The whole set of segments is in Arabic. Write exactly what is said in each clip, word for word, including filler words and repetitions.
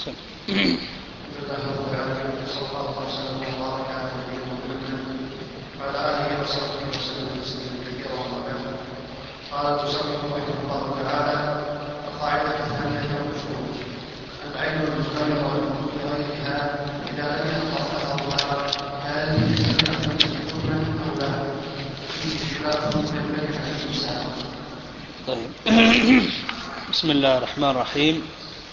قال تصرف رحمه الله تعالى القاعدة الثانية والشروط العين المجتمع والموجود بغيرها إذا لم يتطرق الله هذه حكما أو لا فيه خلاف بين أهل الإسلام. طيب. بسم الله الرحمن الرحيم.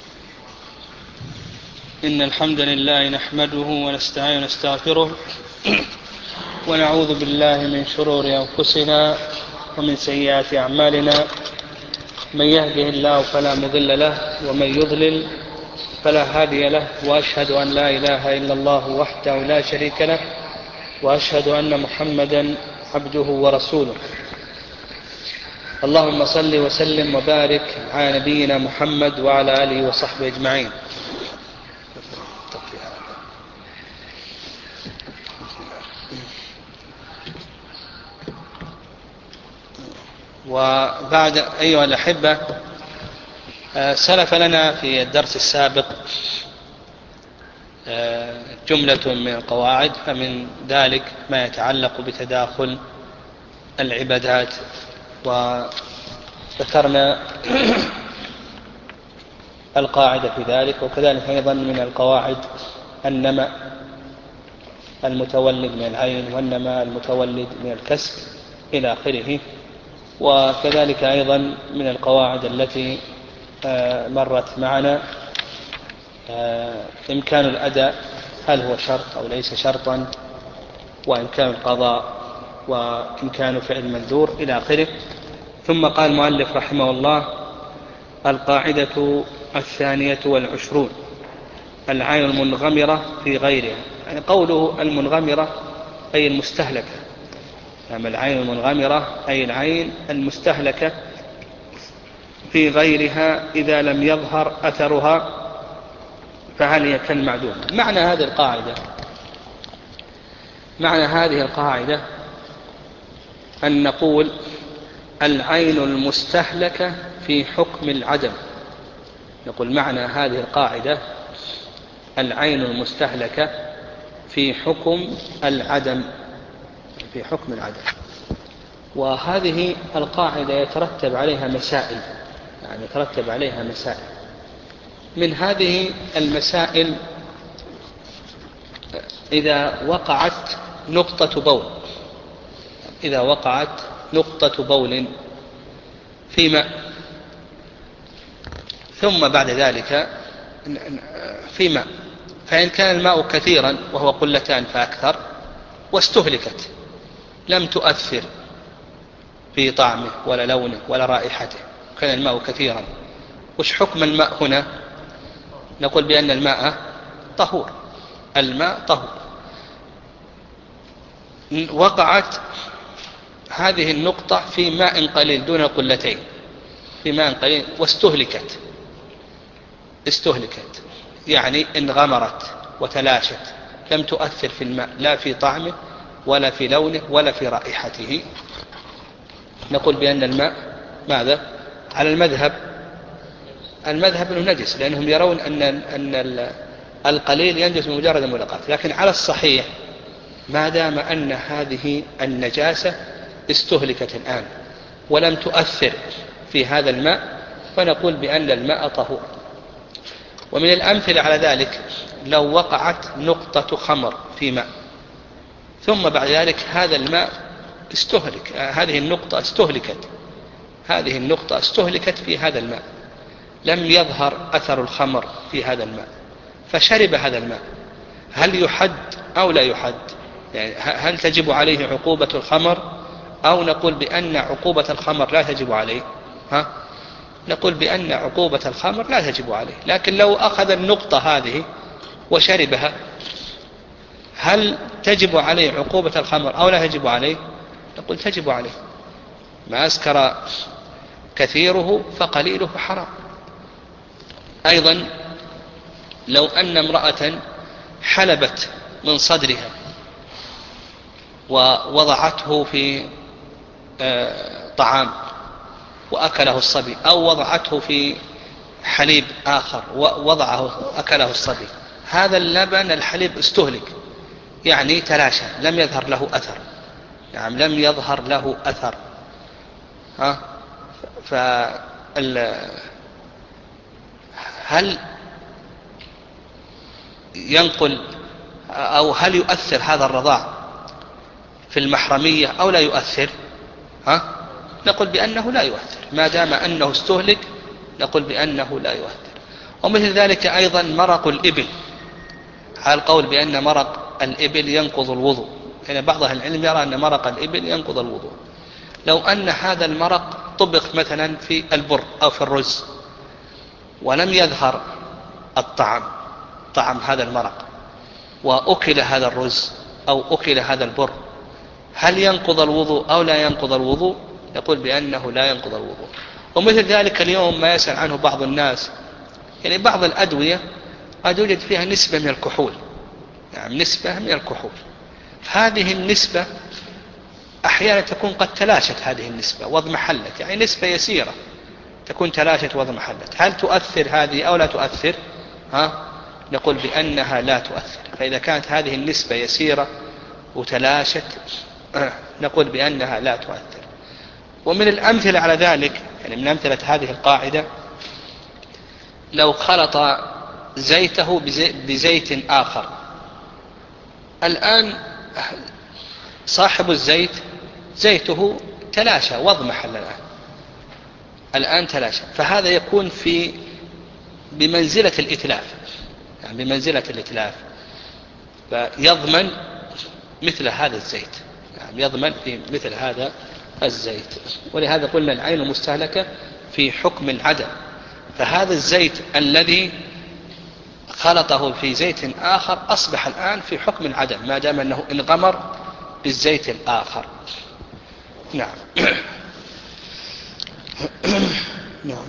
إن الحمد لله نحمده ونستعين ونستغفره ونعوذ بالله من شرور أنفسنا ومن سيئات أعمالنا. من يهده الله فلا مضل له ومن يضلل فلا هادي له، وأشهد أن لا إله إلا الله وحده لا شريك له، وأشهد أن محمدا عبده ورسوله. اللهم صل وسلم وبارك على نبينا محمد وعلى آله وصحبه أجمعين. وبعد أيها الأحبة، سلف لنا في الدرس السابق جملة من القواعد، فمن ذلك ما يتعلق بتداخل العبادات، وذكرنا القاعدة في ذلك، وكذلك أيضا من القواعد النمى المتولد من العين والنمى المتولد من الكسب إلى آخره. وكذلك أيضا من القواعد التي مرت معنا إمكان الأداء، هل هو شرط أو ليس شرطا، وإمكان القضاء، وإمكان فعل المنذور إلى آخره. ثم قال المؤلف رحمه الله: القاعدة الثانية والعشرون العين المنغمرة في غيرها. يعني قوله المنغمرة أي المستهلكة، أما العين المنغمرة أي العين المستهلكة في غيرها إذا لم يظهر أثرها فهل هي كالمعدوم. معنى هذه القاعدة معنى هذه القاعدة أن نقول العين المستهلكة في حكم العدم. نقول معنى هذه القاعدة العين المستهلكة في حكم العدم في حكم العدم. وهذه القاعدة يترتب عليها مسائل، يعني يترتب عليها مسائل. من هذه المسائل: إذا وقعت نقطة بول إذا وقعت نقطة بول في ماء، ثم بعد ذلك في ماء، فإن كان الماء كثيرا وهو قلتان فأكثر واستهلكت لم تؤثر في طعمه ولا لونه ولا رائحته، كان الماء كثيرا، وش حكم الماء هنا؟ نقول بأن الماء طهور الماء طهور. وقعت هذه النقطة في ماء قليل دون قلتين، في ماء قليل واستهلكت استهلكت يعني انغمرت وتلاشت، لم تؤثر في الماء لا في طعمه ولا في لونه ولا في رائحته. نقول بأن الماء ماذا؟ على المذهب المذهب أنه نجس، لأنهم يرون أن أن القليل ينجس بمجرد الملاقاة. لكن على الصحيح ما دام أن هذه النجاسة استهلكت الآن ولم تؤثر في هذا الماء فنقول بأن الماء طهور. ومن الأمثلة على ذلك لو وقعت نقطة خمر في ماء، ثم بعد ذلك هذا الماء استهلك هذه النقطة استهلكت هذه النقطة استهلكت في هذا الماء، لم يظهر أثر الخمر في هذا الماء فشرب هذا الماء، هل يحد أو لا يحد؟ يعني هل تجب عليه عقوبة الخمر أو نقول بأن عقوبة الخمر لا تجب عليه؟ ها؟ نقول بأن عقوبة الخمر لا تجب عليه. لكن لو أخذ النقطة هذه وشربها هل تجب عليه عقوبة الخمر أو لا تجب عليه؟ نقول تجب عليه. ما أسكر كثيره فقليله حرام. أيضا لو أن امرأة حلبت من صدرها ووضعته في طعام وأكله الصبي، أو وضعته في حليب آخر ووضعه أكله الصبي، هذا اللبن الحليب استهلك، يعني تلاشى، لم يظهر له أثر، نعم لم يظهر له أثر. ها فال هل ينقل أو هل يؤثر هذا الرضاع في المحرمية أو لا يؤثر؟ ها؟ نقول بأنه لا يؤثر، ما دام أنه استهلك نقول بأنه لا يؤثر. ومثل ذلك أيضا مرق الإبل، على القول بأن مرق الإبل ينقض الوضوء، يعني بعض أهل العلم يرى أن مرق الإبل ينقض الوضوء. لو أن هذا المرق طبخ مثلا في البر أو في الرز ولم يظهر الطعم، طعم هذا المرق، وأكل هذا الرز أو أكل هذا البر، هل ينقض الوضوء أو لا ينقض الوضوء؟ يقول بأنه لا ينقض الوضوء. ومثل ذلك اليوم ما يسأل عنه بعض الناس، يعني بعض الأدوية قد يوجد فيها نسبة من الكحول، يعني نسبة من الكحول، هذه النسبة أحيانا تكون قد تلاشت هذه النسبة واضمحلت، يعني نسبة يسيرة تكون تلاشت واضمحلت، هل تؤثر هذه أو لا تؤثر؟ ها؟ نقول بأنها لا تؤثر. فإذا كانت هذه النسبة يسيرة وتلاشت نقول بأنها لا تؤثر. ومن الأمثلة على ذلك، يعني من أمثلة هذه القاعدة، لو خلط زيته بزيت آخر، الآن صاحب الزيت زيته تلاشى واضمحل الآن الآن تلاشى، فهذا يكون في بمنزلة الإتلاف، يعني بمنزلة الإتلاف، فيضمن مثل هذا الزيت، يعني يضمن في مثل هذا الزيت. ولهذا قلنا العين مستهلكة في حكم العدم، فهذا الزيت الذي خلطه في زيت آخر أصبح الآن في حكم العدم ما دام أنه انغمر بالزيت الآخر. نعم. نعم.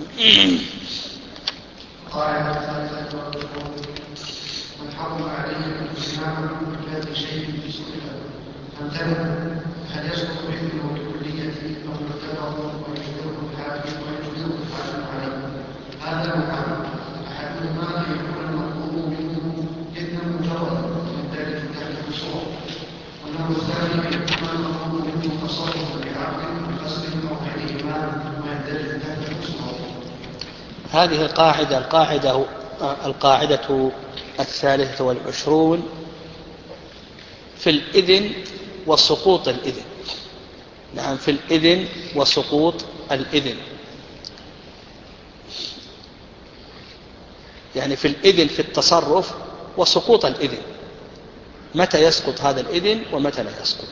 قاعدة ثالثة والرسول من حرم عليه الإسلام بكتاب شيء بسؤال فامتنع، هل يسقط حكمه بالكلية أو يعتبر ويجبره الحاكم ويجبره الحاكم عليه؟ هذا نوعان، أحدهما أن يكون المطلوب منه إثما مجردا من ذلك تحت الصور، والنوع الثاني أن يكون المطلوب منه تصرف بعقل وقصد أو غيرهما ويندرج تحت الصور. هذه القاعدة القاعدة القاعدة الثالثة والعشرون في الإذن وسقوط الإذن. نعم، في الإذن وسقوط الإذن، يعني في الإذن في التصرف وسقوط الإذن، متى يسقط هذا الإذن ومتى لا يسقط.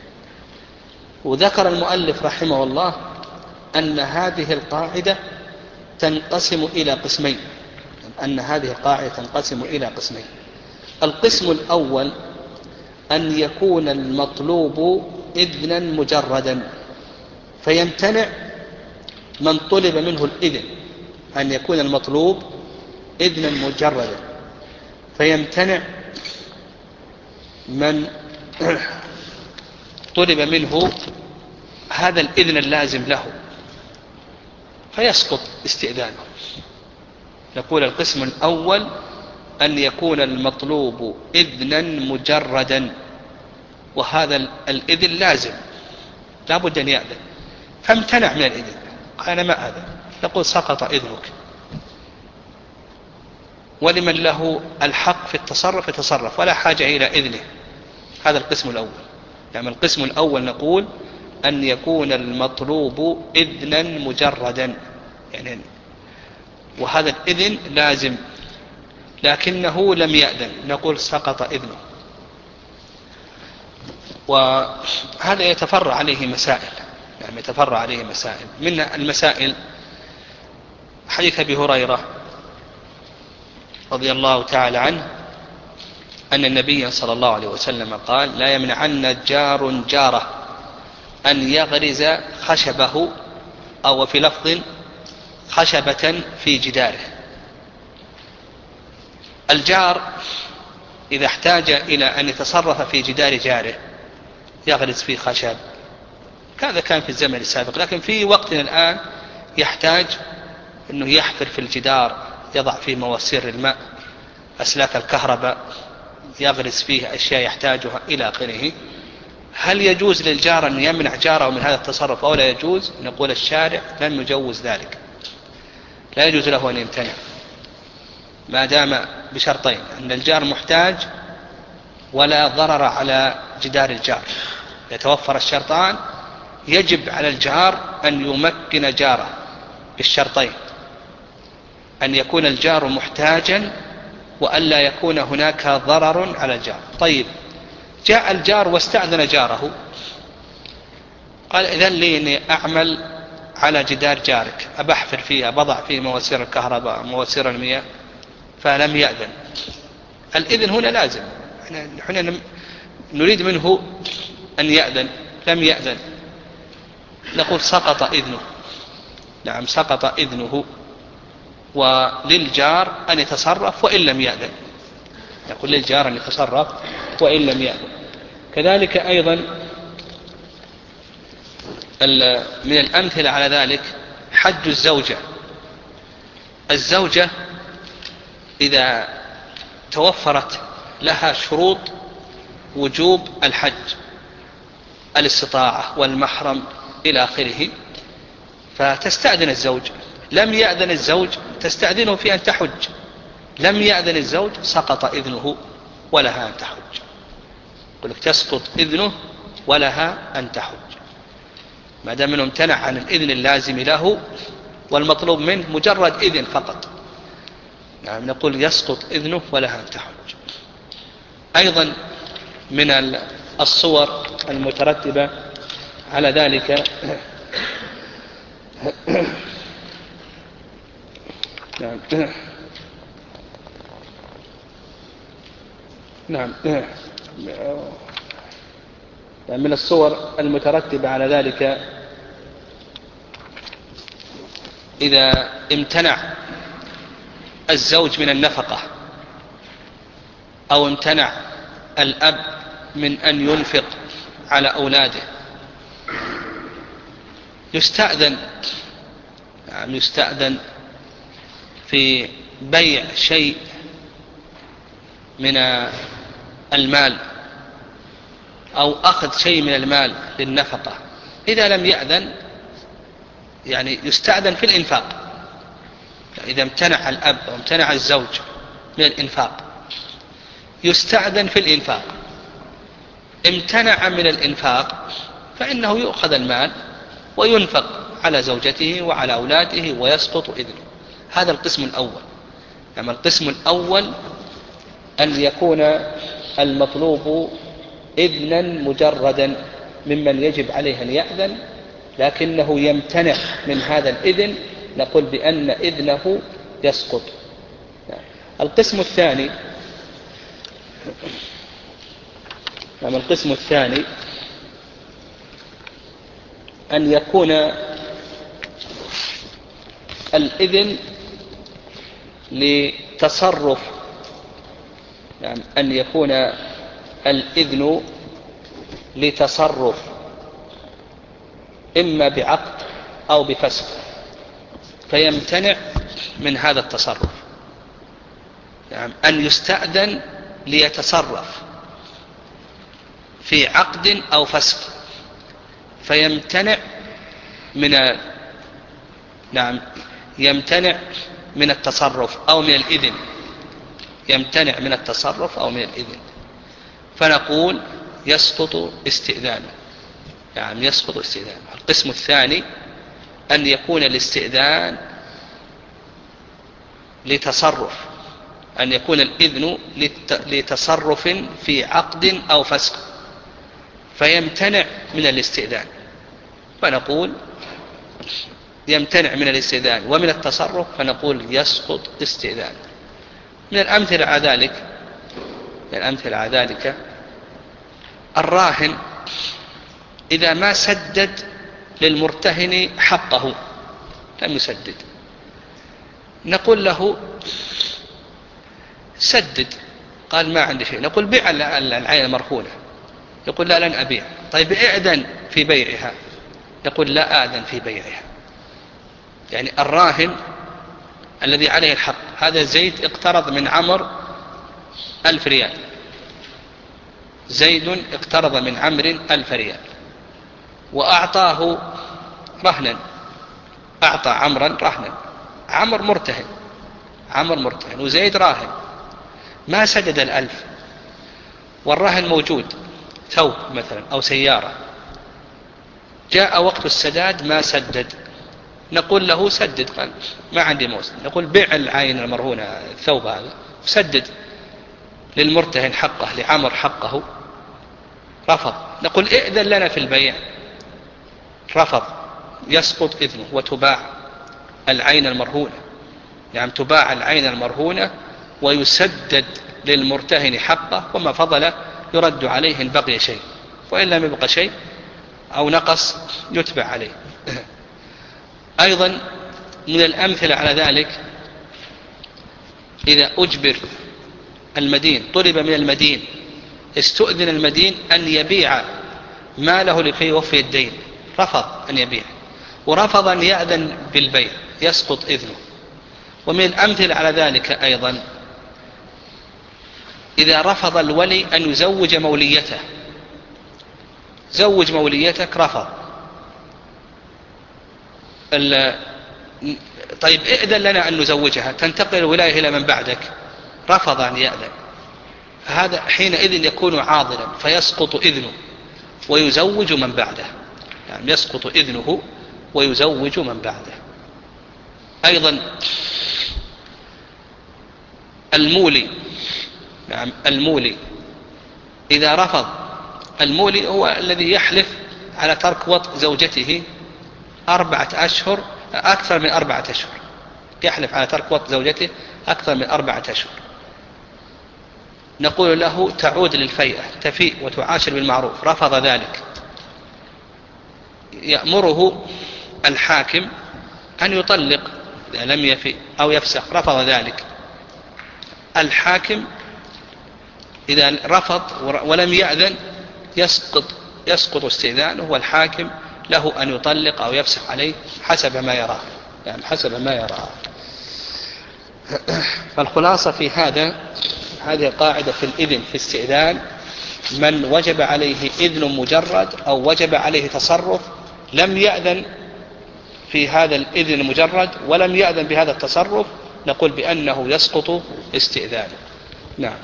وذكر المؤلف رحمه الله أن هذه القاعدة تنقسم إلى قسمين، أن هذه القاعدة تنقسم إلى قسمين. القسم الأول أن يكون المطلوب إذنا مجردا، فيمتنع من طلب منه الإذن، أن يكون المطلوب إذنا مجردا فيمتنع من طلب منه هذا الإذن اللازم له فيسقط استئذانه. نقول القسم الأول أن يكون المطلوب إذنا مجردا، وهذا الإذن لازم لا بد أن يأذن، فامتنع من الإذن، قال أنا ما أذن، نقول سقط إذنك. ولمن له الحق في التصرف يتصرف ولا حاجة إلى إذنه. هذا القسم الأول. يعني القسم الأول نقول أن يكون المطلوب إذنا مجردا، يعني وهذا الإذن لازم لكنه لم يأذن، نقول سقط إذنه. وهذا يتفرع عليه مسائل، يعني يتفرع عليه مسائل. من المسائل حديث أبي هريرة رضي الله تعالى عنه أن النبي صلى الله عليه وسلم قال: لا يمنعن جار جاره أن يغرز خشبه، أو في لفظ خشبة في جداره. الجار إذا احتاج إلى أن يتصرف في جدار جاره يغرز فيه خشب، هذا كان في الزمن السابق، لكن في وقتنا الآن يحتاج أنه يحفر في الجدار يضع فيه مواسير الماء، أسلاك الكهرباء، يغرس فيه أشياء يحتاجها إلى آخره، هل يجوز للجار أن يمنع جاره من هذا التصرف أو لا يجوز؟ نقول الشارع لم يجوز ذلك، لا يجوز له أن يمتنع ما دام بشرطين: أن الجار محتاج ولا ضرر على جدار الجار. يتوفر الشرطان يجب على الجار أن يمكن جاره بالشرطين: أن يكون الجار محتاجا وألا يكون هناك ضرر على الجار. طيب، جاء الجار واستأذن جاره، قال: إذن لي أني أعمل على جدار جارك، أبحفر فيه، بضع فيه مواسير الكهرباء، مواسير المياه، فلم يأذن. الإذن هنا لازم، نحن نريد منه أن يأذن، لم يأذن، نقول سقط إذنه. نعم، سقط إذنه، وللجار أن يتصرف وإن لم يأذن. نقول للجار أن يتصرف وإن لم يأذن. كذلك أيضا من الأمثلة على ذلك حج الزوجة. الزوجة إذا توفرت لها شروط وجوب الحج، الاستطاعة والمحرم إلى آخره، فتستأذن الزوج. لم يأذن الزوج تستأذنه في أن تحج، لم يأذن الزوج سقط إذنه ولها أن تحج. يقول لك تسقط إذنه ولها أن تحج ما دام أنه امتنع عن الإذن اللازم له، والمطلوب منه مجرد إذن فقط. نعم، نقول يسقط إذنه ولها أن تحج. أيضا من الصور المترتبة على ذلك نعم نعم من الصور المترتبة على ذلك إذا امتنع الزوج من النفقة، أو امتنع الأب من أن ينفق على أولاده، يستأذن يعني يستأذن في بيع شيء من المال أو أخذ شيء من المال للنفقة. إذا لم يأذن يعني يستأذن في الإنفاق. إذا امتنع الأب أو امتنع الزوج من الإنفاق يستأذن في الإنفاق. امتنع من الإنفاق فإنه يؤخذ المال وينفق على زوجته وعلى أولاده ويسقط إذنه. هذا القسم الأول. يعني القسم الأول أن يكون المطلوب إذنا مجردا ممن يجب عليه أن يأذن، لكنه يمتنع من هذا الإذن، نقول بأن إذنه يسقط. القسم الثاني يعني القسم الثاني أن يكون الإذن لتصرف، يعني أن يكون الإذن لتصرف إما بعقد أو بفسخ، فيمتنع من هذا التصرف. يعني أن يستأذن ليتصرف في عقد أو فسخ، فيمتنع من نعم يمتنع من التصرف أو من الإذن، يمتنع من التصرف أو من الإذن، فنقول يسقط استئذانه. يعني يسقط استئذانه. القسم الثاني أن يكون الاستئذان لتصرف، أن يكون الإذن لتصرف في عقد أو فسخ، فيمتنع من الاستئذان، فنقول يمتنع من الاستئذان ومن التصرف، فنقول يسقط استئذان. من الأمثلة على ذلك من الأمثلة على ذلك الراهن إذا ما سدد للمرتهن حقه، لم يسدد، نقول له سدد، قال ما عندي شيء، نقول بيع العين المرهونة، يقول لا لن أبيع. طيب أذن في بيعها، يقول لا أذن في بيعها. يعني الراهن الذي عليه الحق. هذا زيد اقترض من عمر ألف ريال، زيد اقترض من عمرو ألف ريال وأعطاه رهنا، أعطى عمرا رهنا، عمر مرتهن، عمر مرتهن وزيد راهن، ما سدد الألف والرهن موجود، ثوب مثلا أو سيارة، جاء وقت السداد ما سدد، نقول له سدد، قال ما عندي موسم، نقول بيع العين المرهونة الثوب هذا وسدد للمرتهن حقه، لعمر حقه، رفض، نقول ائذن لنا في البيع، رفض، يسقط إذنه وتباع العين المرهونة. يعني تباع العين المرهونة ويسدد للمرتهن حقه، وما فضل يرد عليه إن بقي شيء، وإن لم يبقى شيء أو نقص يتبع عليه. أيضا من الأمثلة على ذلك إذا أجبر المدين، طلب من المدين، استؤذن المدين أن يبيع ماله لكي يوفي الدين، رفض أن يبيع ورفض أن يأذن بالبيع، يسقط إذنه. ومن الأمثلة على ذلك أيضا إذا رفض الولي أن يزوج موليته، زوج موليتك، رفض، طيب ائذن لنا أن نزوجها، تنتقل الولاية إلى من بعدك، رفض أن يأذن، فهذا حينئذ يكون عاضلا فيسقط إذنه ويزوج من بعده، يعني يسقط إذنه ويزوج من بعده. أيضا المولي، نعم المولي إذا رفض، المولي هو الذي يحلف على ترك وطء زوجته أربعة أشهر، أكثر من أربعة أشهر، يحلف على ترك وطء زوجته أكثر من أربعة أشهر، نقول له تعود للفيئة، تفيء وتعاشر بالمعروف، رفض ذلك، يأمره الحاكم أن يطلق إذا لم يفي أو يفسخ، رفض ذلك، الحاكم إذا رفض ولم يأذن يسقط يسقط استئذانه، والحاكم له أن يطلق أو يفسخ عليه حسب ما يراه، يعني حسب ما يراه. فالخلاصة في هذا، هذه قاعدة في الإذن في استئذان، من وجب عليه إذن مجرد أو وجب عليه تصرف لم يأذن في هذا الإذن المجرد ولم يأذن بهذا التصرف، نقول بأنه يسقط استئذانه. نعم.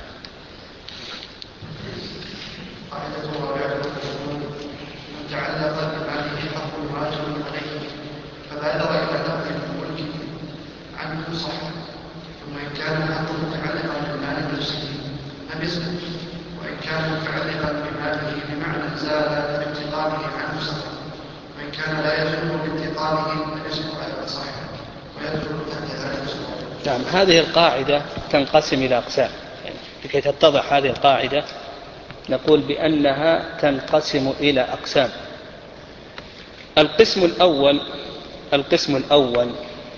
تعلق بماله حق واجب عليه فبادر الى نقل الملك عنه صح، ثم ان كان الحق متعلقا بمال نفسه لم يسقط، وان كان متعلقا بماله بمعنى زال بانتقاله عنه صح، وان كان لا يزول بانتقاله لم يسقط على الصح ويدخل تحت ذلك الصواب. نعم. هذه القاعدة تنقسم إلى أقسام، يعني لكي تتضح هذه القاعدة نقول بأنها تنقسم إلى أقسام. القسم الأول القسم الأول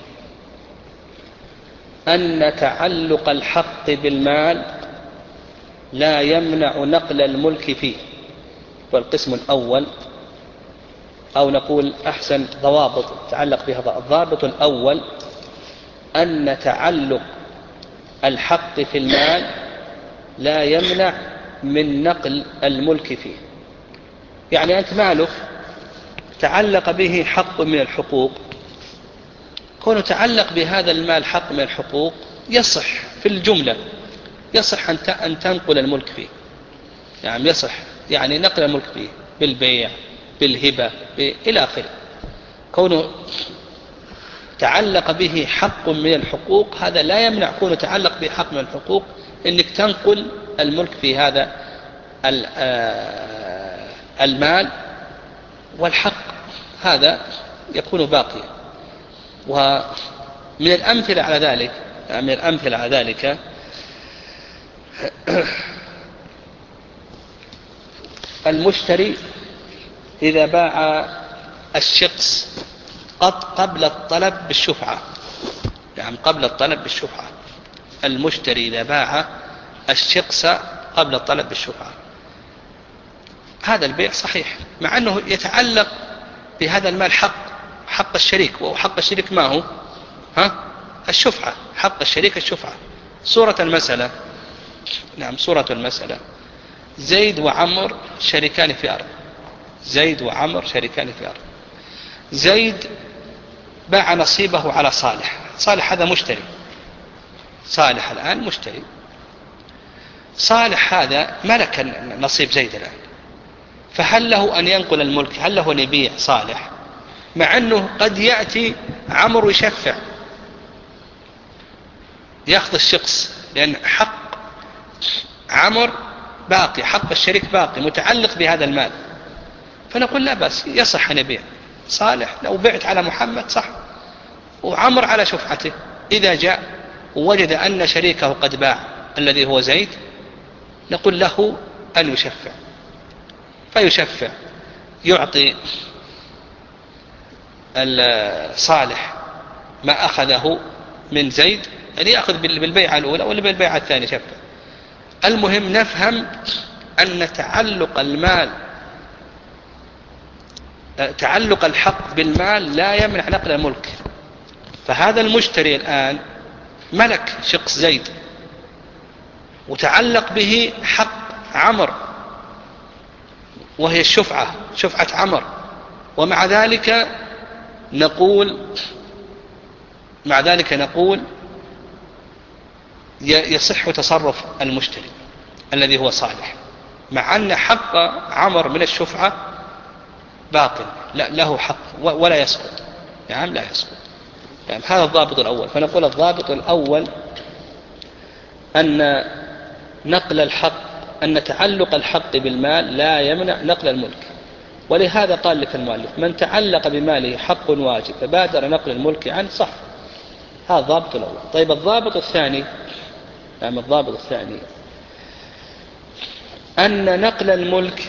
أن تعلق الحق بالمال لا يمنع نقل الملك فيه، والقسم الأول، أو نقول أحسن ضوابط تعلق بها، الضابط الأول أن تعلق الحق في المال لا يمنع من نقل الملك فيه. يعني أنت مالك تعلق به حق من الحقوق، كونه تعلق بهذا المال حق من الحقوق يصح في الجملة، يصح أن تنقل الملك فيه، يعني يصح يعني نقل الملك فيه بالبيع بالهبة إلى آخره. كونه تعلق به حق من الحقوق هذا لا يمنع كونه تعلق به حق من الحقوق أنك تنقل الملك في هذا المال، والحق هذا يكون باقيا. ومن الأمثلة على ذلك من الأمثلة على ذلك المشتري إذا باع الشخص قبل الطلب بالشفعة، يعني قبل الطلب بالشفعة، المشتري إذا باع الشخص قبل الطلب بالشفعة، هذا البيع صحيح، مع أنه يتعلق بهذا المال حق حق الشريك، وحق الشريك ما هو ها الشفعة، حق الشريك الشفعة. صورة المسألة، نعم صورة المسألة: زيد وعمر شريكان في أرض. زيد وعمر شريكان في أرض. زيد باع نصيبه على صالح. صالح هذا مشتري، صالح الآن مشتري. صالح هذا ملك نصيب زيد الآن، فهل له أن ينقل الملك؟ هل له أن يبيع صالح؟ مع أنه قد يأتي عمر يشفع يأخذ الشخص، لأن حق عمر باقي، حق الشريك باقي متعلق بهذا المال. فنقول لا بأس، يصح أن يبيع صالح. لو بعت على محمد صح، وعمر على شفعته. إذا جاء ووجد أن شريكه قد باع الذي هو زيد، نقول له أن يشفع، فيشفع يعطي الصالح ما أخذه من زيد، يعني يأخذ بالبيعة الأولى ولا بالبيعة الثانية شفع. المهم نفهم أن تعلق المال، تعلق الحق بالمال لا يمنع نقل الملك. فهذا المشتري الآن ملك شخص زيد وتعلق به حق عمر وهي الشفعة، شفعة عمر، ومع ذلك نقول مع ذلك نقول يصح تصرف المشتري الذي هو صالح، مع أن حق عمر من الشفعة باطل، لا له حق ولا يسقط. نعم لا يسقط. يعني هذا الضابط الأول. فنقول الضابط الأول أن نقل الحق، أن تعلق الحق بالمال لا يمنع نقل الملك. ولهذا قال لك المؤلف: من تعلق بماله حق واجب فبادر نقل الملك عنه صح. هذا الضابط الأول. طيب الضابط الثاني، نعم الضابط الثاني أن نقل الملك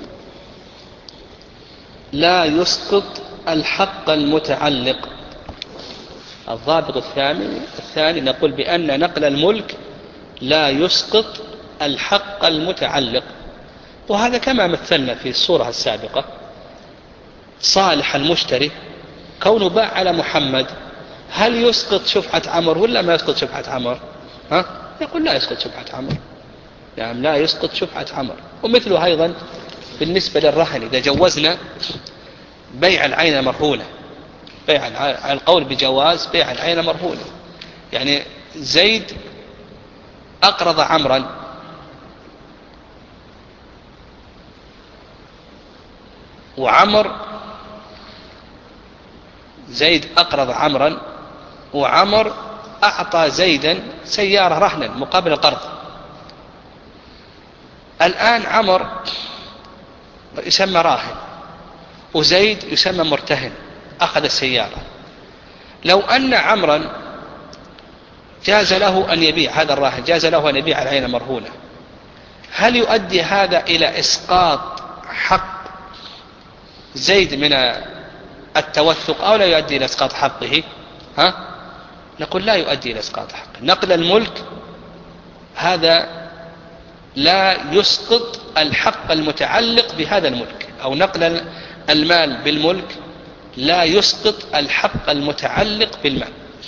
لا يسقط الحق المتعلق. الضابط الثاني الثاني نقول بأن نقل الملك لا يسقط الحق المتعلق. وهذا كما مثلنا في الصورة السابقة: صالح المشتري كونه باع على محمد، هل يسقط شفعة عمر ولا ما يسقط شفعة عمر؟ ها؟ يقول لا يسقط شفعة عمر. نعم لا يسقط شفعة عمر. ومثله أيضا بالنسبة للرهن، إذا جوزنا بيع العين مرهونة، بيع على القول بجواز بيع العين مرهونة، يعني زيد أقرض عمرا وعمر زيد أقرض عمرا وعمر أعطى زيدا سيارة رهنا مقابل القرض. الآن عمر يسمى راهن وزيد يسمى مرتهن، أخذ السيارة. لو أن عمرا جاز له أن يبيع هذا الراهن، جاز له أن يبيع العين مرهونة، هل يؤدي هذا إلى إسقاط حق زيد من التوثق أو لا يؤدي إلى إسقاط حقه؟ ها؟ نقول لا يؤدي إلى إسقاط حقه. نقل الملك هذا لا يسقط الحق المتعلق بهذا الملك، أو نقل المال بالملك لا يسقط الحق المتعلق بالمال.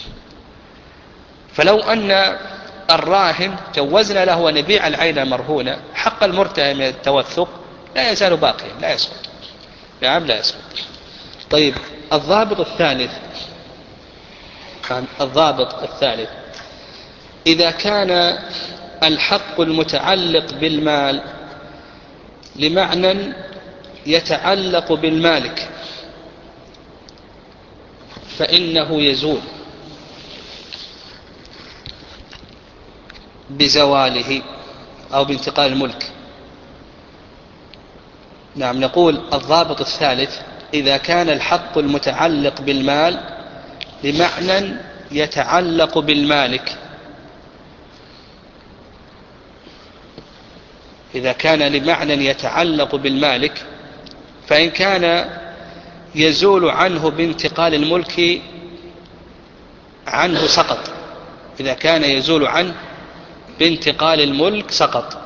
فلو أن الراهن جوزنا له أن يبيع العين مرهونة، حق المرتهن من التوثق لا يزال باقيا لا يسقط. نعم لا يسقط. طيب الضابط الثالث الضابط الثالث إذا كان الحق المتعلق بالمال لمعنى يتعلق بالمالك فإنه يزول بزواله أو بانتقال الملك. نعم نقول الضابط الثالث: إذا كان الحق المتعلق بالمال لمعنى يتعلق بالمالك، إذا كان لمعنى يتعلق بالمالك فإن كان يزول عنه بانتقال الملك عنه سقط. إذا كان يزول عنه بانتقال الملك سقط.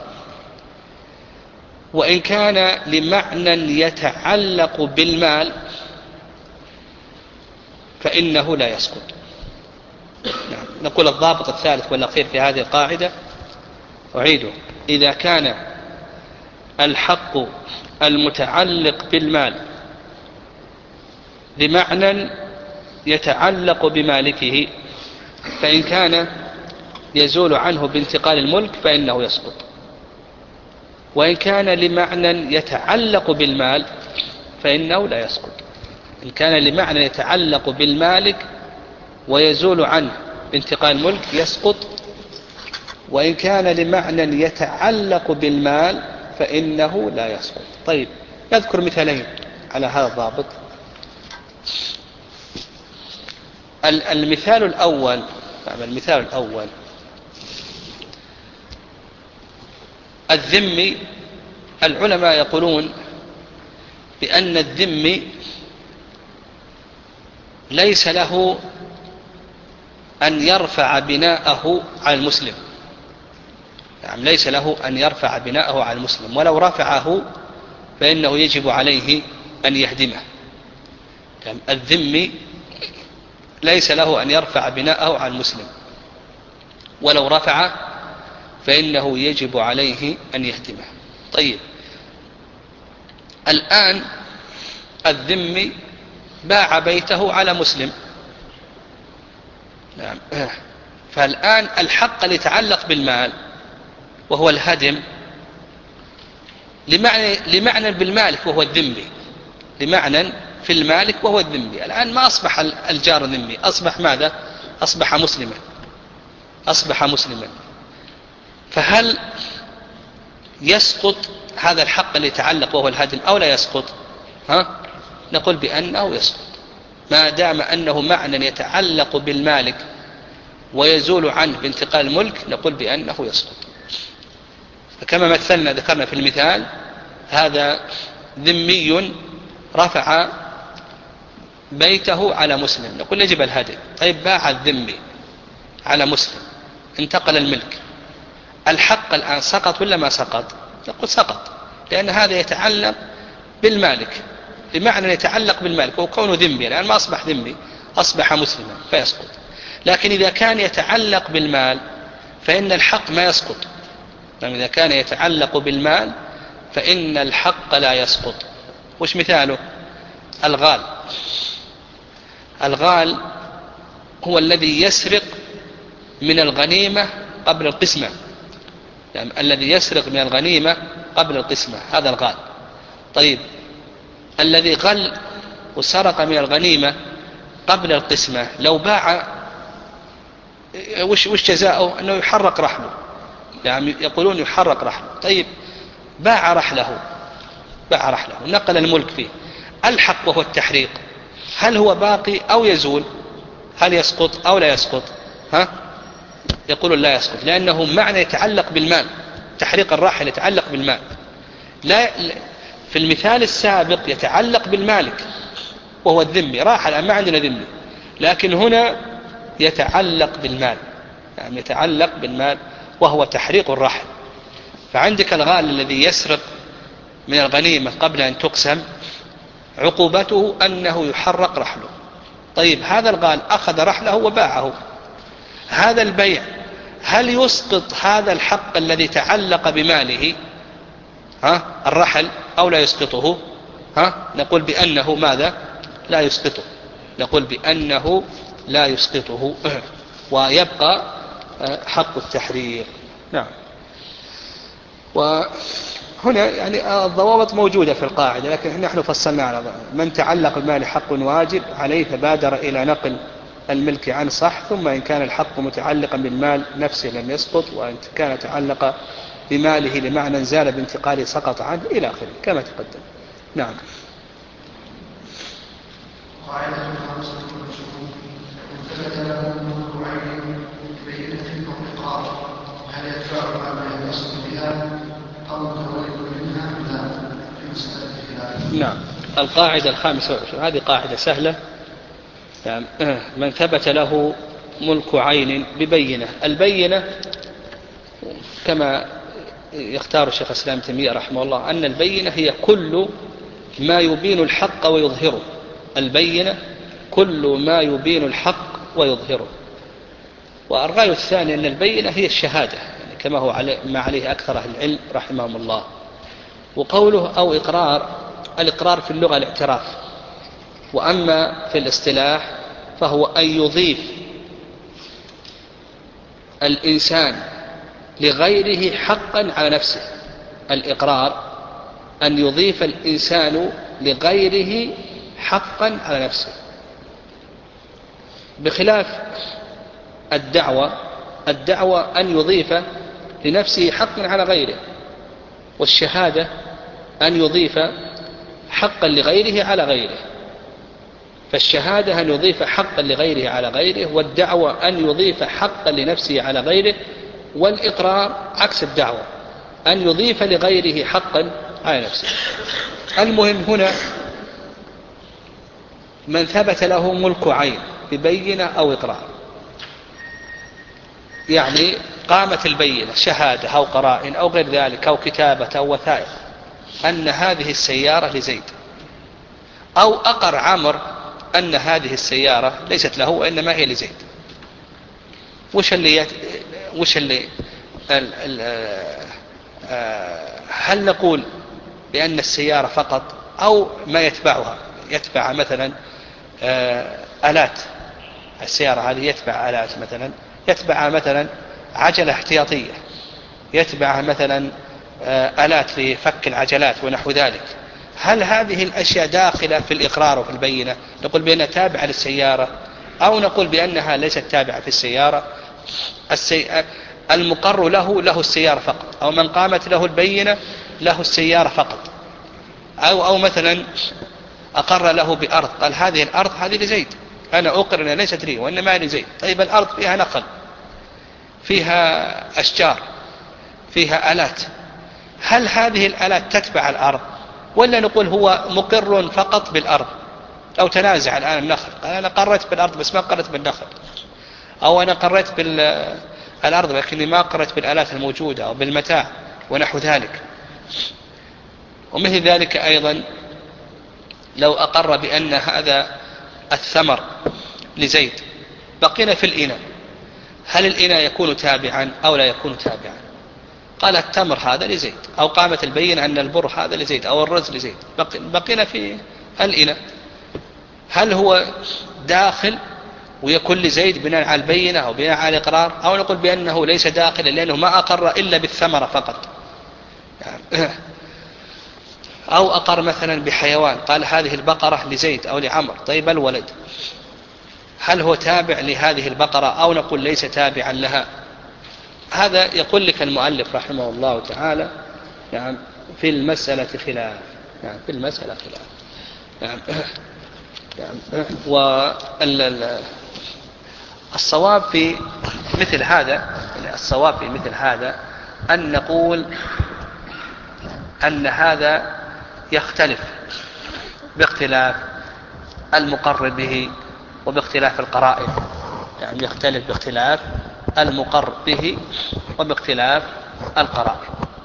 وإن كان لمعنى يتعلق بالمال فإنه لا يسقط. نعم. نقول الضابط الثالث والأخير في هذه القاعدة أعيده: إذا كان الحق المتعلق بالمال بمعنى يتعلق بمالكه فإن كان يزول عنه بانتقال الملك فإنه يسقط، وإن كان لمعنى يتعلق بالمال فإنه لا يسقط. إن كان لمعنى يتعلق بالمالك ويزول عنه بانتقال الملك يسقط، وإن كان لمعنى يتعلق بالمال فإنه لا يسقط. طيب، نذكر مثالين على هذا الضابط. المثال الأول المثال الأول الذمي. العلماء يقولون بأن الذمي ليس له أن يرفع بناءه على المسلم، يعني ليس له أن يرفع بناءه على المسلم، ولو رفعه فإنه يجب عليه أن يهدمه. يعني الذمي ليس له أن يرفع بناءه على المسلم، ولو رفع فإنه يجب عليه أن يهدمه. طيب، الآن الذمي باع بيته على مسلم، نعم. فالآن الحق اللي يتعلق بالمال وهو الهدم لمعنى, لمعنى بالمالك وهو الذمي، لمعنى في المالك وهو الذمي. الآن ما أصبح الجار ذمي، أصبح ماذا؟ أصبح مسلما، أصبح مسلما. فهل يسقط هذا الحق اللي يتعلق وهو الهدم أو لا يسقط؟ ها؟ نقول بأنه يسقط ما دام أنه معنى يتعلق بالمالك ويزول عنه بانتقال الملك، نقول بأنه يسقط. فكما مثلنا ذكرنا في المثال، هذا ذمي رفع بيته على مسلم، نقول يجب الهدم. طيب، باع الذمي على مسلم، انتقل الملك، الحق الآن سقط ولا ما سقط؟ نقول سقط، لأن هذا يتعلق بالمالك بمعنى يتعلق بالمالك، وكونه ذمي الآن ما أصبح ذمي، أصبح مسلما فيسقط. لكن إذا كان يتعلق بالمال فإن الحق ما يسقط. يعني إذا كان يتعلق بالمال فإن الحق لا يسقط. وش مثاله؟ الغال. الغال هو الذي يسرق من الغنيمة قبل القسمة، يعني الذي يسرق من الغنيمة قبل القسمة، هذا الغال. طيب، الذي غل وسرق من الغنيمة قبل القسمة لو باع، وش, وش جزاؤه؟ أنه يحرق رحله، يعني يقولون يحرق رحله. طيب، باع رحله باع رحله نقل الملك فيه، الحق وهو التحريق، هل هو باقي أو يزول؟ هل يسقط أو لا يسقط؟ ها؟ يقولون لا يسقط، لأنه معنى يتعلق بالمال، تحريق الراحل يتعلق بالمال. لا، في المثال السابق يتعلق بالمالك وهو الذمي، راح الآن ما عندنا ذمي، لكن هنا يتعلق بالمال، يعني يتعلق بالمال وهو تحريق الرحل. فعندك الغال الذي يسرق من الغنيمة قبل أن تقسم، عقوبته أنه يحرق رحله. طيب، هذا الغال أخذ رحله وباعه، هذا البيع هل يسقط هذا الحق الذي تعلق بماله، ها، الرحل، أو لا يسقطه؟ ها؟ نقول بأنه ماذا؟ لا يسقطه، نقول بأنه لا يسقطه ويبقى حق التحرير. نعم. وهنا يعني الضوابط موجودة في القاعدة، لكن نحن فصلنا على من تعلق المال حق واجب عليه فبادر إلى نقل الملك عن صح، ثم إن كان الحق متعلقا بالمال نفسه لم يسقط، وإن كان تعلق بماله لمعنى زال بانتقاله سقط عنه، إلى آخره كما تقدم. نعم. قاعدة خمسة والعشرون: إن ثبت له ملك عين ببينة أو إقرار، هل يدفع ما يصل بها أو متولد منها أم لا؟ في مسألة الخلاف. نعم. القاعدة الخامسة والعشرون هذه قاعدة سهلة. يعني من ثبت له ملك عين ببينة، البينة كما يختار الشيخ الإسلام ابن تيمية رحمه الله أن البينة هي كل ما يبين الحق ويظهره. البينة كل ما يبين الحق ويظهره. والرأي الثاني أن البينة هي الشهادة، يعني كما هو علي ما عليه أكثر أهل العلم رحمهم الله. وقوله أو إقرار، الإقرار في اللغة الاعتراف، وأما في الاصطلاح فهو أن يضيف الإنسان لغيره حقا على نفسه. الإقرار أن يضيف الإنسان لغيره حقا على نفسه، بخلاف الدعوة. الدعوة أن يضيف لنفسه حقا على غيره، والشهادة أن يضيف حقا لغيره على غيره. فالشهادة أن يضيف حقا لغيره على غيره، والدعوة أن يضيف حقا لنفسه على غيره، والإقرار عكس الدعوة أن يضيف لغيره حقا على نفسه. المهم هنا من ثبت له ملك عين ببينة أو إقرار، يعني قامت البينة شهادة أو قرائن أو غير ذلك أو كتابة أو وثائق أن هذه السيارة لزيد، أو أقر عمر أن هذه السيارة ليست له وإنما هي لزيد. وش اللي يت... وش اللي ال... ال... هل نقول بأن السيارة فقط أو ما يتبعها؟ يتبع مثلا آلات، السيارة هذه يتبع آلات، مثلا يتبع مثلا عجلة احتياطية، يتبع مثلا آلات لفك العجلات ونحو ذلك. هل هذه الأشياء داخلة في الإقرار وفي البينة؟ نقول بأنها تابعة للسيارة، أو نقول بأنها ليست تابعة في السيارة؟ السي... المقر له له السيارة فقط، أو من قامت له البينة له السيارة فقط. أو, أو مثلا أقر له بأرض، قال هذه الأرض هذه لزيد، أنا أقر أنها ليست لي وإنما لزيد. طيب الأرض فيها نخل، فيها أشجار، فيها آلات، هل هذه الآلات تتبع الأرض، ولا نقول هو مقر فقط بالأرض؟ أو تنازع الآن النخل، قال أنا قررت بالأرض بس ما قررت بالنخل، أو أنا قررت بالأرض لكني ما قررت بالآلات الموجودة أو بالمتاع ونحو ذلك. ومثل ذلك أيضا لو أقر بأن هذا الثمر لزيد، بقينا في الإناء، هل الإناء يكون تابعا أو لا يكون تابعا؟ قال التمر هذا لزيد، أو قامت البينة أن البر هذا لزيد أو الرز لزيد، بقينا في الإناء، هل هو داخل ويكون لزيد بناء على البينة أو بناء على الإقرار، أو نقول بأنه ليس داخل لأنه ما أقر إلا بالثمرة فقط؟ يعني أو أقر مثلا بحيوان، قال هذه البقرة لزيد أو لعمر، طيب الولد هل هو تابع لهذه البقرة أو نقول ليس تابعا لها؟ هذا يقول لك المؤلف رحمه الله تعالى يعني في المسألة خلاف، يعني في المسألة خلاف يعني يعني والصواب في مثل هذا، الصواب في مثل هذا أن نقول أن هذا يختلف باختلاف المقر به وباختلاف القرائن، يعني يختلف باختلاف المقر به وباختلاف القرائن.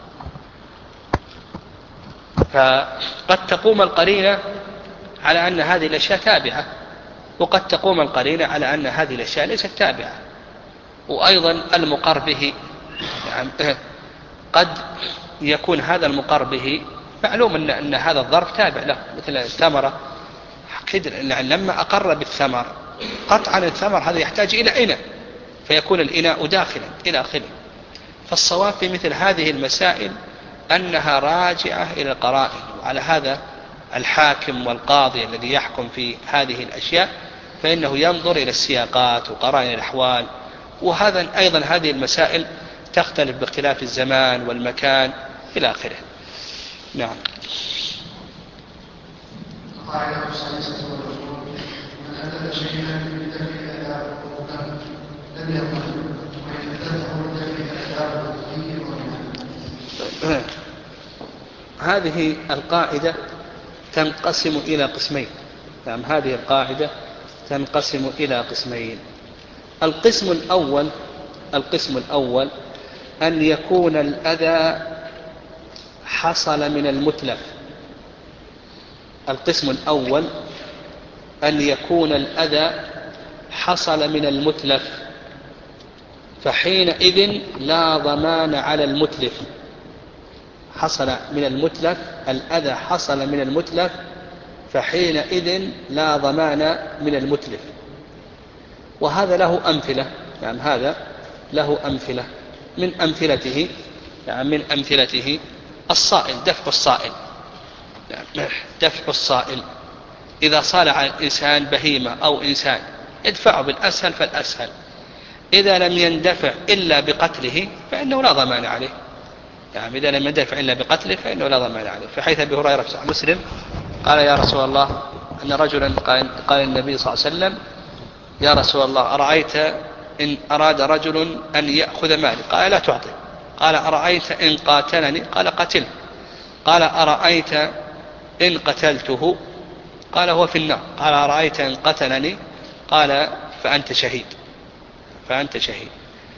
فقد تقوم القرينة على أن هذه الأشياء تابعة، وقد تقوم القرينة على أن هذه الأشياء ليست تابعة. وأيضا المقر به يعني قد يكون هذا المقر به معلوم أن, أن هذا الظرف تابع له، مثل الثمرة لما أقر بالثمر قطعا الثمر هذا يحتاج إلى إناء، فيكون الإناء داخلا إلى آخره. فالصواب في مثل هذه المسائل أنها راجعة إلى القرائن، وعلى هذا الحاكم والقاضي الذي يحكم في هذه الأشياء فإنه ينظر إلى السياقات وقرائن الأحوال. وهذا أيضا هذه المسائل تختلف باختلاف الزمان والمكان إلى آخره. نعم. القاعدة السادسة والعشرون: من أتى شيئا بدفع أداء لم يقل، وإن أتته بدفع أداء فيه. هذه القاعدة تنقسم إلى قسمين. نعم، هذه القاعدة تنقسم إلى قسمين. القسم الأول القسم الأول أن يكون الأذى حصل من المتلف. القسم الأول أن يكون الأذى حصل من المتلف، فحينئذ لا ضمان على المتلف. حصل من المتلف الأذى، حصل من المتلف، فحينئذ لا ضمان من المتلف. وهذا له أمثلة، يعني هذا له أمثلة. من أمثلته يعني من أمثلته الصائل، دفع الصائل. يعني دفع الصائل إذا صال على الإنسان بهيمة أو إنسان يدفعه بالأسهل فالأسهل، إذا لم يندفع إلا بقتله فإنه لا ضمان عليه. يعني إذا لم يندفع إلا بقتله فإنه لا ضمان عليه. في حيث أبي هريرة في مسلم قال يا رسول الله أن رجلا قال النبي صلى الله عليه وسلم يا رسول الله أرأيت إن أراد رجل أن يأخذ مالي؟ قال لا تعطي. قال أرأيت إن قاتلني؟ قال قتله. قال أرأيت إن قتلته؟ قال هو في النار. قال أرأيت إن قتلني؟ قال فأنت شهيد، فأنت شهيد.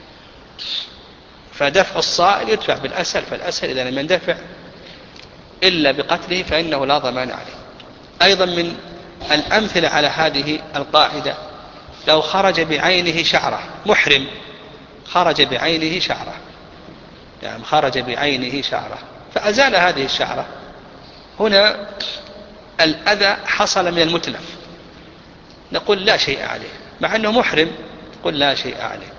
فدفع الصائل يدفع بالأسهل فالأسهل، إذا لم يندفع إلا بقتله فإنه لا ضمان عليه. أيضا من الأمثلة على هذه القاعدة لو خرج بعينه شعرة، محرم خرج بعينه شعرة، يعني خرج بعينه شعرة فأزال هذه الشعرة، هنا الأذى حصل من المتلف، نقول لا شيء عليه، مع أنه محرم نقول لا شيء عليه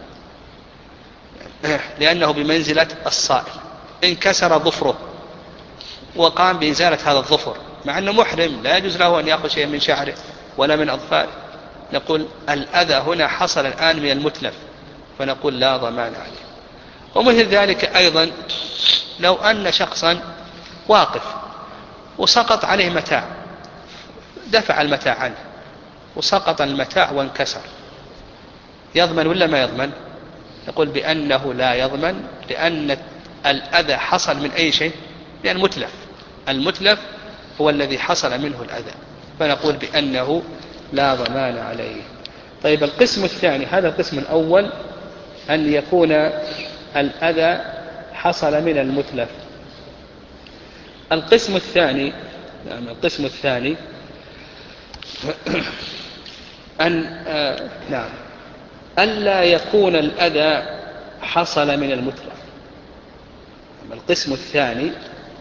لأنه بمنزلة الصائل. انكسر ظفره وقام بإزالة هذا الظفر، مع أنه محرم لا يجوز له أن يأخذ شيئا من شعره ولا من أظفاره، نقول الأذى هنا حصل الآن من المتلف فنقول لا ضمان عليه. ومثل ذلك أيضا لو أن شخصا واقف وسقط عليه متاع، دفع المتاع عنه وسقط المتاع وانكسر، يضمن ولا ما يضمن؟ نقول بأنه لا يضمن، لأن الأذى حصل من أي شيء؟ لأن المتلف، المتلف هو الذي حصل منه الأذى، فنقول بأنه لا ضمان عليه. طيب القسم الثاني، هذا القسم الأول أن يكون الأذى حصل من المتلف. القسم الثاني يعني القسم الثاني أن آه نعم ألا يكون الأذى حصل من المتلف. القسم الثاني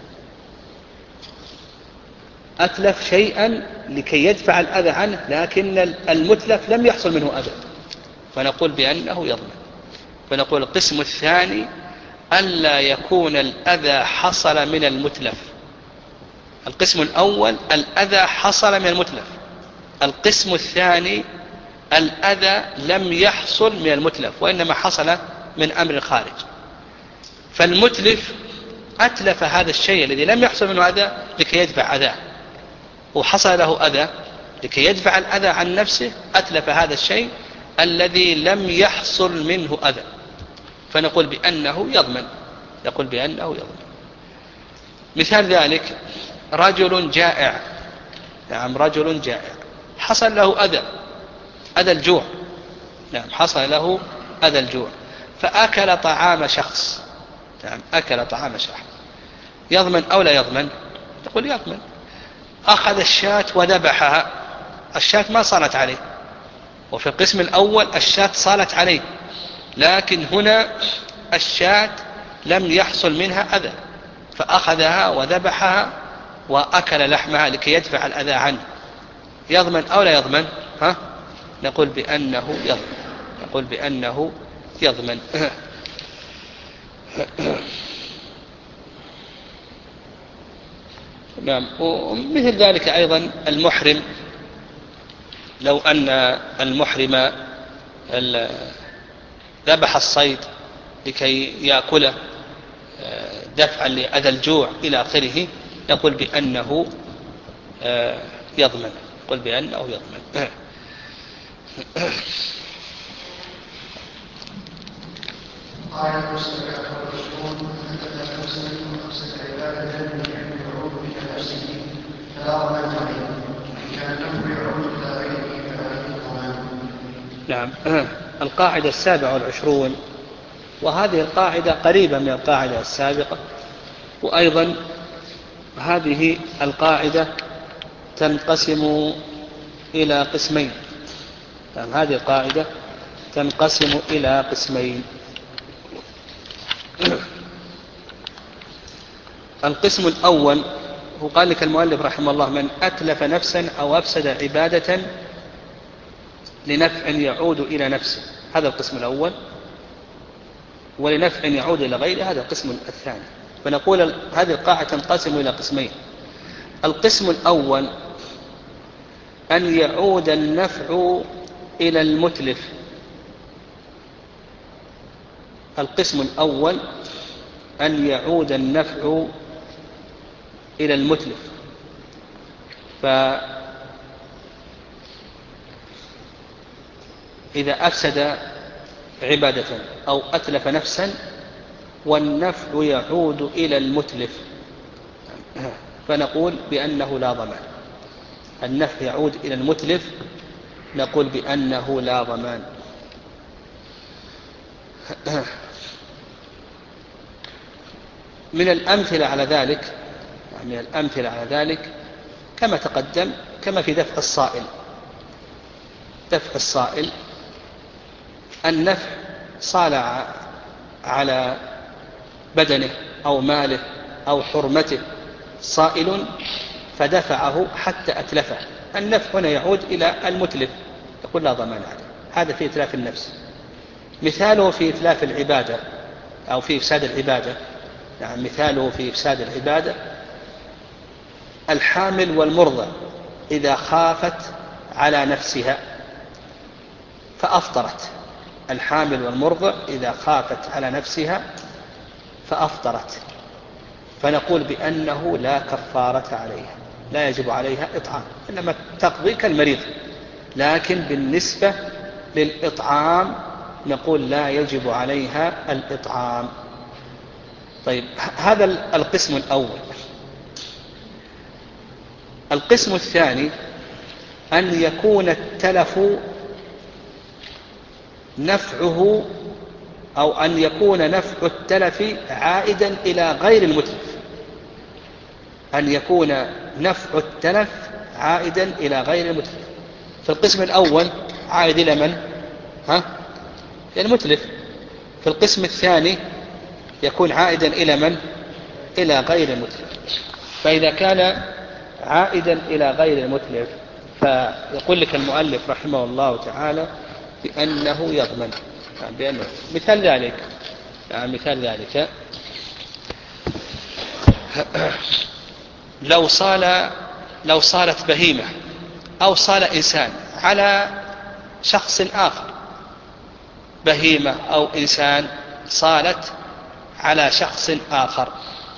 أتلف شيئا لكي يدفع الأذى عنه، لكن المتلف لم يحصل منه أذى، فنقول بأنه يضمن. فنقول القسم الثاني ألا يكون الأذى حصل من المتلف. القسم الأول الأذى حصل من المتلف، القسم الثاني الأذى لم يحصل من المتلف وإنما حصل من أمر خارج. فالمتلف أتلف هذا الشيء الذي لم يحصل منه أذى لكي يدفع أذاه، وحصل له أذى لكي يدفع الأذى عن نفسه، أتلف هذا الشيء الذي لم يحصل منه أذى، فنقول بأنه يضمن، يقول بأنه يضمن. مثال ذلك رجل جائع، نعم رجل جائع حصل له أذى، أذى الجوع، نعم حصل له أذى الجوع، فأكل طعام شخص، نعم أكل طعام شخص، يضمن أو لا يضمن؟ تقول يضمن. أخذ الشاة وذبحها، الشاة ما صالت عليه، وفي القسم الأول الشاة صالت عليه، لكن هنا الشاة لم يحصل منها أذى، فأخذها وذبحها وأكل لحمها لكي يدفع الأذى عنه، يضمن أو لا يضمن؟ ها؟ نقول بأنه يضمن، نقول بأنه يضمن. نعم. ومثل ذلك أيضا المحرم، لو أن المحرم ذبح الصيد لكي يأكله دفعا لأذى الجوع إلى آخره، نقول بأنه يضمن، نقول بأنه يضمن. قال المسلم والمشهور أن المسلم أفسد عبادة من يعود إلى نفسه فلا ضمان عليه، إن كان له يعود إلى غيره فعليه الضمان. نعم. القاعدة السابعة والعشرون، وهذه القاعدة قريبة من القاعدة السابقة، وأيضا هذه القاعدة تنقسم إلى قسمين. نعم هذه القاعدة تنقسم إلى قسمين. القسم الأول هو قال لك المؤلف رحمه الله: من أتلف نفسا أو أفسد عبادة لنفع يعود إلى نفسه، هذا القسم الأول. ولنفع يعود إلى غيره، هذا القسم الثاني. فنقول هذه القاعدة تنقسم إلى قسمين: القسم الأول أن يعود النفع إلى المتلف. القسم الأول أن يعود النفع إلى المتلف. فإذا أفسد عبادة أو أتلف نفسا والنفع يعود إلى المتلف، فنقول بأنه لا ضمان. النفع يعود إلى المتلف، نقول بأنه لا ضمان. من الأمثلة على ذلك من الأمثلة على ذلك كما تقدم، كما في دفع الصائل. دفع الصائل النفع صال على بدنه أو ماله أو حرمته صائل فدفعه حتى أتلفه، النفع هنا يعود إلى المتلف، يقول لا ضمان عليه. هذا في إتلاف النفس. مثاله في إتلاف العبادة أو في إفساد العبادة، يعني مثاله في إفساد العبادة: الحامل والمرضع إذا خافت على نفسها فأفطرت. الحامل والمرضع إذا خافت على نفسها فأفطرت، فنقول بأنه لا كفارة عليها، لا يجب عليها إطعام، إنما تقضي كالمريض. لكن بالنسبة للإطعام نقول لا يجب عليها الإطعام. طيب، هذا القسم الأول. القسم الثاني أن يكون التلف نفعه أو أن يكون نفع التلف عائدا إلى غير المتلف. أن يكون نفع التلف عائدا إلى غير المتلف. في القسم الأول عائد إلى من؟ ها؟ إلى المتلف. في القسم الثاني يكون عائدا إلى من؟ إلى غير المتلف. فإذا كان عائدا إلى غير المتلف فيقول لك المؤلف رحمه الله تعالى بأنه يضمن. يعني بأنه مثال ذلك يعني مثال ذلك لو صال لو صالت بهيمة أو صال إنسان على شخص آخر، بهيمة أو إنسان صالت على شخص آخر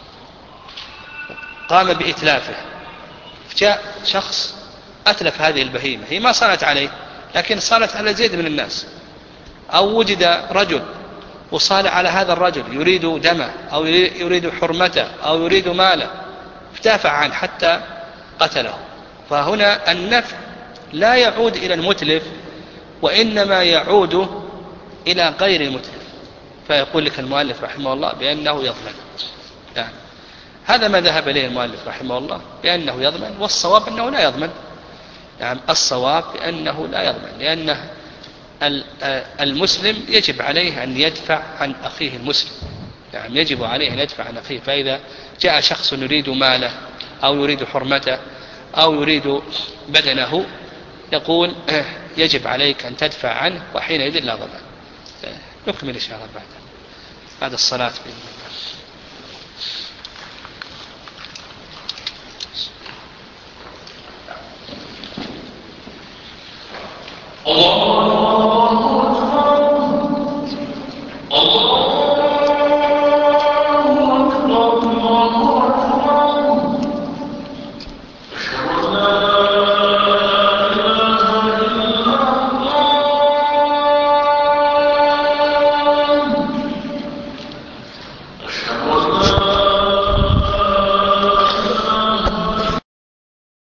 قام بإتلافه، جاء شخص أتلف هذه البهيمة، هي ما صالت عليه لكن صالت على زيد من الناس، أو وجد رجل وصال على هذا الرجل يريد دمه أو يريد حرمته أو يريد ماله، فتافع عنه حتى قتله. فهنا النفع لا يعود إلى المتلف وإنما يعود إلى غير المتلف. فيقول لك المؤلف رحمه الله بأنه يضمن. يعني هذا ما ذهب إليه المؤلف رحمه الله بأنه يضمن، والصواب أنه لا يضمن. يعني الصواب بأنه لا يضمن، لأن المسلم يجب عليه أن يدفع عن أخيه المسلم، يعني يجب عليه أن يدفع عن أخيه. فإذا جاء شخص يريد ماله أو يريد حرمته أو يريد بدنه يقول يجب عليك أن تدفع عنه، وحينئذ لا ضمان. نكمل إن شاء الله بعد بعد الصلاة بإذن الله.